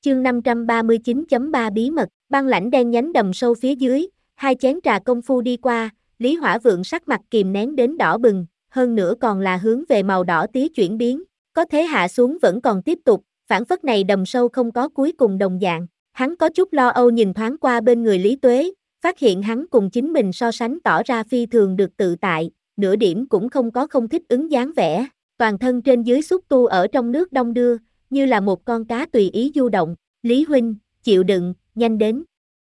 Chương 539.3 Bí mật, băng lãnh đen nhánh đầm sâu phía dưới, hai chén trà công phu đi qua, Lý Hỏa Vượng sắc mặt kìm nén đến đỏ bừng, hơn nữa còn là hướng về màu đỏ tía chuyển biến, có thế hạ xuống vẫn còn tiếp tục, phản phất này đầm sâu không có cuối cùng đồng dạng. Hắn có chút lo âu nhìn thoáng qua bên người Lý Tuế, phát hiện hắn cùng chính mình so sánh tỏ ra phi thường được tự tại, nửa điểm cũng không có không thích ứng dáng vẻ, toàn thân trên dưới xúc tu ở trong nước đong đưa, như là một con cá tùy ý du động. Lý huynh, chịu đựng, nhanh đến.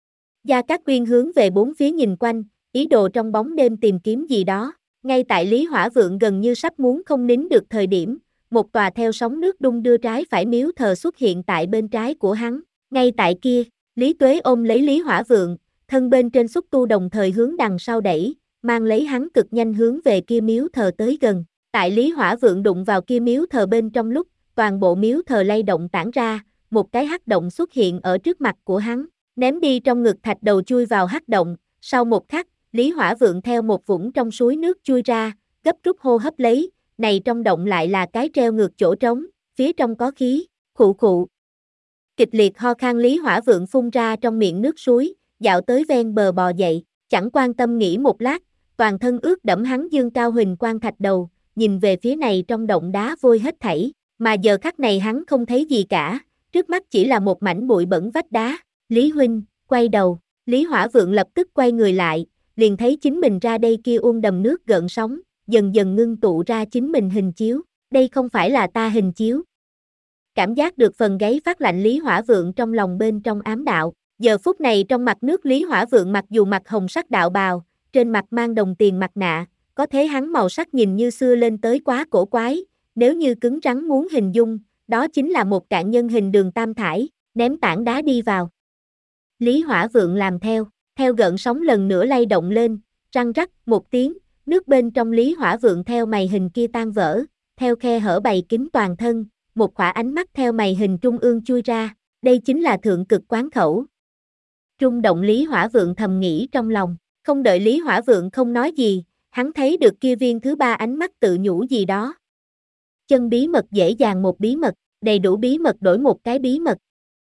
Gia Cát Quyên hướng về bốn phía nhìn quanh, ý đồ trong bóng đêm tìm kiếm gì đó. Ngay tại Lý Hỏa Vượng gần như sắp muốn không nín được thời điểm, một tòa theo sóng nước đung đưa trái phải miếu thờ xuất hiện tại bên trái của hắn. Ngay tại kia, Lý Tuế ôm lấy Lý Hỏa Vượng, thân bên trên xúc tu đồng thời hướng đằng sau đẩy, mang lấy hắn cực nhanh hướng về kia miếu thờ tới gần. Tại Lý Hỏa Vượng đụng vào kia miếu thờ bên trong lúc, toàn bộ miếu thờ lay động tản ra, một cái hắc động xuất hiện ở trước mặt của hắn, ném đi trong ngực thạch đầu chui vào hắc động, sau một khắc, Lý Hỏa Vượng theo một vũng trong suối nước chui ra, gấp rút hô hấp lấy, này trong động lại là cái treo ngược chỗ trống, phía trong có khí, khụ khụ. Kịch liệt ho khan Lý Hỏa Vượng phun ra trong miệng nước suối, dạo tới ven bờ bò dậy, chẳng quan tâm nghĩ một lát, toàn thân ướt đẫm hắn dương cao huỳnh quang thạch đầu, nhìn về phía này trong động đá vôi hết thảy, mà giờ khắc này hắn không thấy gì cả, trước mắt chỉ là một mảnh bụi bẩn vách đá. Lý huynh, quay đầu, Lý Hỏa Vượng lập tức quay người lại, liền thấy chính mình ra đây kia uông đầm nước gợn sóng, dần dần ngưng tụ ra chính mình hình chiếu, đây không phải là ta hình chiếu. Cảm giác được phần gáy phát lạnh Lý Hỏa Vượng trong lòng bên trong ám đạo, giờ phút này trong mặt nước Lý Hỏa Vượng mặc dù mặc hồng sắc đạo bào, trên mặt mang đồng tiền mặt nạ, có thế hắn màu sắc nhìn như xưa lên tới quá cổ quái, nếu như cứng rắn muốn hình dung, đó chính là một cạn nhân hình đường tam thải, ném tảng đá đi vào. Lý Hỏa Vượng làm theo gợn sóng lần nữa lay động lên, răng rắc một tiếng, nước bên trong Lý Hỏa Vượng theo mày hình kia tan vỡ, theo khe hở bày kín toàn thân, một khỏa ánh mắt theo mày hình trung ương chui ra, đây chính là thượng cực quán khẩu. Trung động Lý Hỏa Vượng thầm nghĩ trong lòng, không đợi Lý Hỏa Vượng không nói gì, hắn thấy được kia viên thứ ba ánh mắt tự nhủ gì đó. Chân bí mật dễ dàng một bí mật, đầy đủ bí mật đổi một cái bí mật.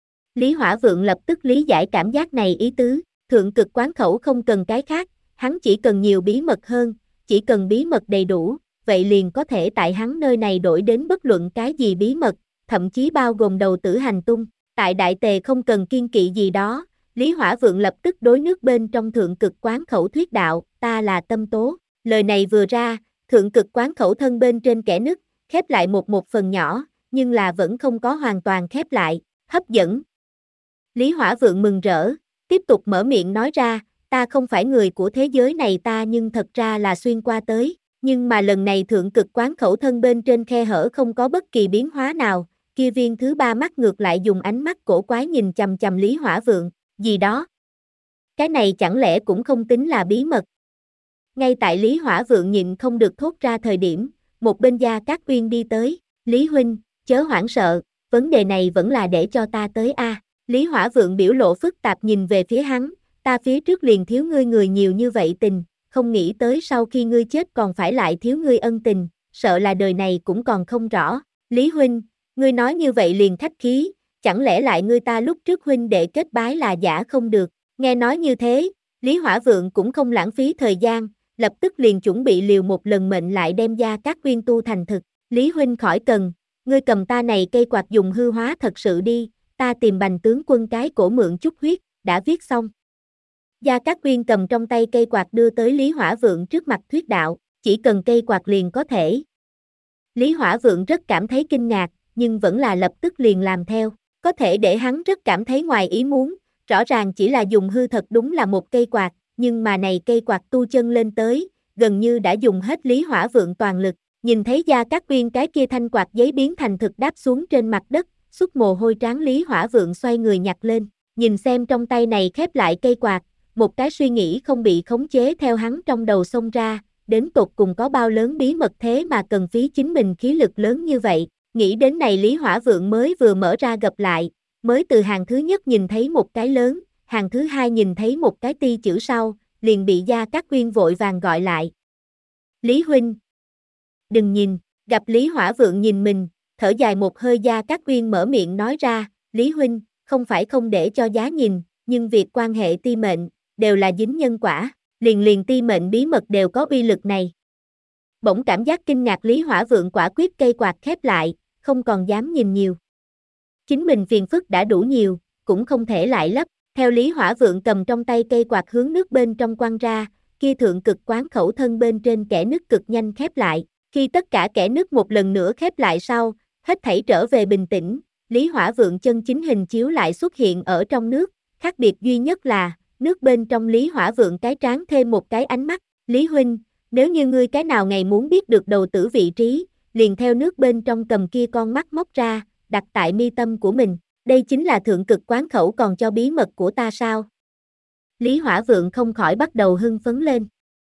Lý Hỏa Vượng lập tức lý giải cảm giác này ý tứ, thượng cực quán khẩu không cần cái khác, hắn chỉ cần nhiều bí mật hơn, chỉ cần bí mật đầy đủ, vậy liền có thể tại hắn nơi này đổi đến bất luận cái gì bí mật, thậm chí bao gồm đầu tử hành tung, tại Đại Tề không cần kiên kỵ gì đó, Lý Hỏa Vượng lập tức đối nước bên trong thượng cực quán khẩu thuyết đạo, ta là Tâm Tố, lời này vừa ra, thượng cực quán khẩu thân bên trên kẽ nứt, khép lại một phần nhỏ, nhưng là vẫn không có hoàn toàn khép lại, hấp dẫn. Lý Hỏa Vượng mừng rỡ, tiếp tục mở miệng nói ra, ta không phải người của thế giới này ta nhưng thật ra là xuyên qua tới, nhưng mà lần này thượng cực quán khẩu thân bên trên khe hở không có bất kỳ biến hóa nào, kia viên thứ ba mắt ngược lại dùng ánh mắt cổ quái nhìn chằm chằm Lý Hỏa Vượng, gì đó. Cái này chẳng lẽ cũng không tính là bí mật. Ngay tại Lý Hỏa Vượng nhịn không được thốt ra thời điểm, một bên Gia Cát Uyên đi tới, Lý huynh, chớ hoảng sợ, vấn đề này vẫn là để cho ta tới a. Lý Hỏa Vượng biểu lộ phức tạp nhìn về phía hắn, ta phía trước liền thiếu ngươi người nhiều như vậy tình, không nghĩ tới sau khi ngươi chết còn phải lại thiếu ngươi ân tình, sợ là đời này cũng còn không rõ. Lý huynh, ngươi nói như vậy liền khách khí, chẳng lẽ lại ngươi ta lúc trước huynh đệ kết bái là giả không được. Nghe nói như thế, Lý Hỏa Vượng cũng không lãng phí thời gian, lập tức liền chuẩn bị liều một lần mệnh lại đem Gia Cát Uyên tu thành thực. Lý huynh khỏi cần, ngươi cầm ta này cây quạt dùng hư hóa thật sự đi, ta tìm Bành tướng quân cái cổ mượn chút huyết, đã viết xong. Gia Cát Uyên cầm trong tay cây quạt đưa tới Lý Hỏa Vượng trước mặt thuyết đạo, chỉ cần cây quạt liền có thể. Lý Hỏa Vượng rất cảm thấy kinh ngạc, nhưng vẫn là lập tức liền làm theo, có thể để hắn rất cảm thấy ngoài ý muốn, rõ ràng chỉ là dùng hư thật đúng là một cây quạt, nhưng mà này cây quạt tu chân lên tới, gần như đã dùng hết Lý Hỏa Vượng toàn lực, nhìn thấy Gia Cát Uyên cái kia thanh quạt giấy biến thành thực đáp xuống trên mặt đất, xuất mồ hôi trán Lý Hỏa Vượng xoay người nhặt lên, nhìn xem trong tay này khép lại cây quạt, một cái suy nghĩ không bị khống chế theo hắn trong đầu xông ra, đến tột cùng có bao lớn bí mật thế mà cần phí chính mình khí lực lớn như vậy, nghĩ đến này Lý Hỏa Vượng mới vừa mở ra gập lại, mới từ hàng thứ nhất nhìn thấy một cái lớn, hàng thứ hai nhìn thấy một cái ti chữ sau, liền bị Gia Cát Uyên vội vàng gọi lại. Lý huynh, đừng nhìn, gặp Lý Hỏa Vượng nhìn mình, thở dài một hơi Gia Cát Uyên mở miệng nói ra, Lý huynh, không phải không để cho giá nhìn, nhưng việc quan hệ ti mệnh, đều là dính nhân quả, liền ti mệnh bí mật đều có uy lực này. Bỗng cảm giác kinh ngạc Lý Hỏa Vượng quả quyết cây quạt khép lại, không còn dám nhìn nhiều. Chính mình phiền phức đã đủ nhiều, cũng không thể lại lấp. Theo Lý Hỏa Vượng cầm trong tay cây quạt hướng nước bên trong quăng ra, kia thượng cực quán khẩu thân bên trên kẽ nứt cực nhanh khép lại. Khi tất cả kẽ nứt một lần nữa khép lại sau, hết thảy trở về bình tĩnh, Lý Hỏa Vượng chân chính hình chiếu lại xuất hiện ở trong nước, khác biệt duy nhất là, nước bên trong Lý Hỏa Vượng cái trán thêm một cái ánh mắt. Lý huynh, nếu như ngươi cái nào ngày muốn biết được đầu tử vị trí, liền theo nước bên trong cầm kia con mắt móc ra, đặt tại mi tâm của mình. Đây chính là thượng cực quán khẩu còn cho bí mật của ta sao? Lý Hỏa Vượng không khỏi bắt đầu hưng phấn lên.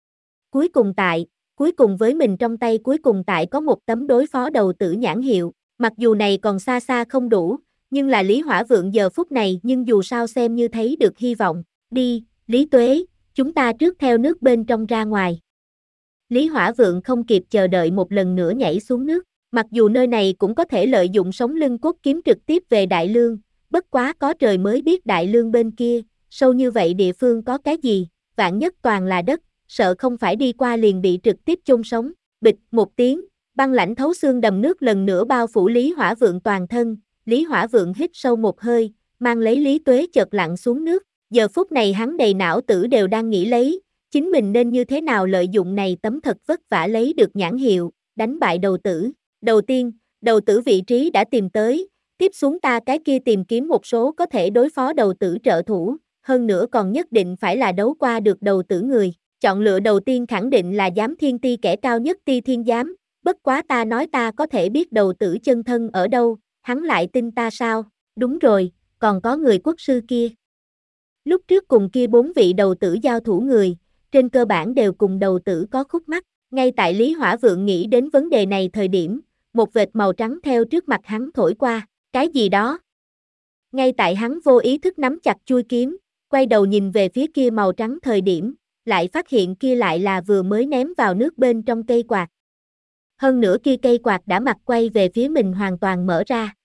Cuối cùng với mình trong tay cuối cùng tại có một tấm đối phó đầu tử nhãn hiệu, mặc dù này còn xa xa không đủ, nhưng là Lý Hỏa Vượng giờ phút này nhưng dù sao xem như thấy được hy vọng. Đi, Lý Tuế, chúng ta trước theo nước bên trong ra ngoài. Lý Hỏa Vượng không kịp chờ đợi một lần nữa nhảy xuống nước. Mặc dù nơi này cũng có thể lợi dụng sống lưng cốt kiếm trực tiếp về Đại Lương, bất quá có trời mới biết Đại Lương bên kia, sâu như vậy địa phương có cái gì, vạn nhất toàn là đất, sợ không phải đi qua liền bị trực tiếp chôn sống. Bịch một tiếng, băng lãnh thấu xương đầm nước lần nữa bao phủ Lý Hỏa Vượng toàn thân, Lý Hỏa Vượng hít sâu một hơi, mang lấy Lý Tuế chợt lặn xuống nước. Giờ phút này hắn đầy não tử đều đang nghĩ lấy, chính mình nên như thế nào lợi dụng này tấm thật vất vả lấy được nhãn hiệu, đánh bại đầu tử. Đầu tiên, đầu tử vị trí đã tìm tới, tiếp xuống ta cái kia tìm kiếm một số có thể đối phó đầu tử trợ thủ, hơn nữa còn nhất định phải là đấu qua được đầu tử người. Chọn lựa đầu tiên khẳng định là giám thiên ti kẻ cao nhất ti thiên giám, bất quá ta nói ta có thể biết đầu tử chân thân ở đâu, hắn lại tin ta sao? Đúng rồi, còn có người quốc sư kia. Lúc trước cùng kia 4 vị đầu tử giao thủ người, trên cơ bản đều cùng đầu tử có khúc mắc. Ngay tại Lý Hỏa Vượng nghĩ đến vấn đề này thời điểm, một vệt màu trắng theo trước mặt hắn thổi qua, cái gì đó. Ngay tại hắn vô ý thức nắm chặt chuôi kiếm, quay đầu nhìn về phía kia màu trắng thời điểm, lại phát hiện kia lại là vừa mới ném vào nước bên trong cây quạt. Hơn nữa kia cây quạt đã mặt quay về phía mình hoàn toàn mở ra.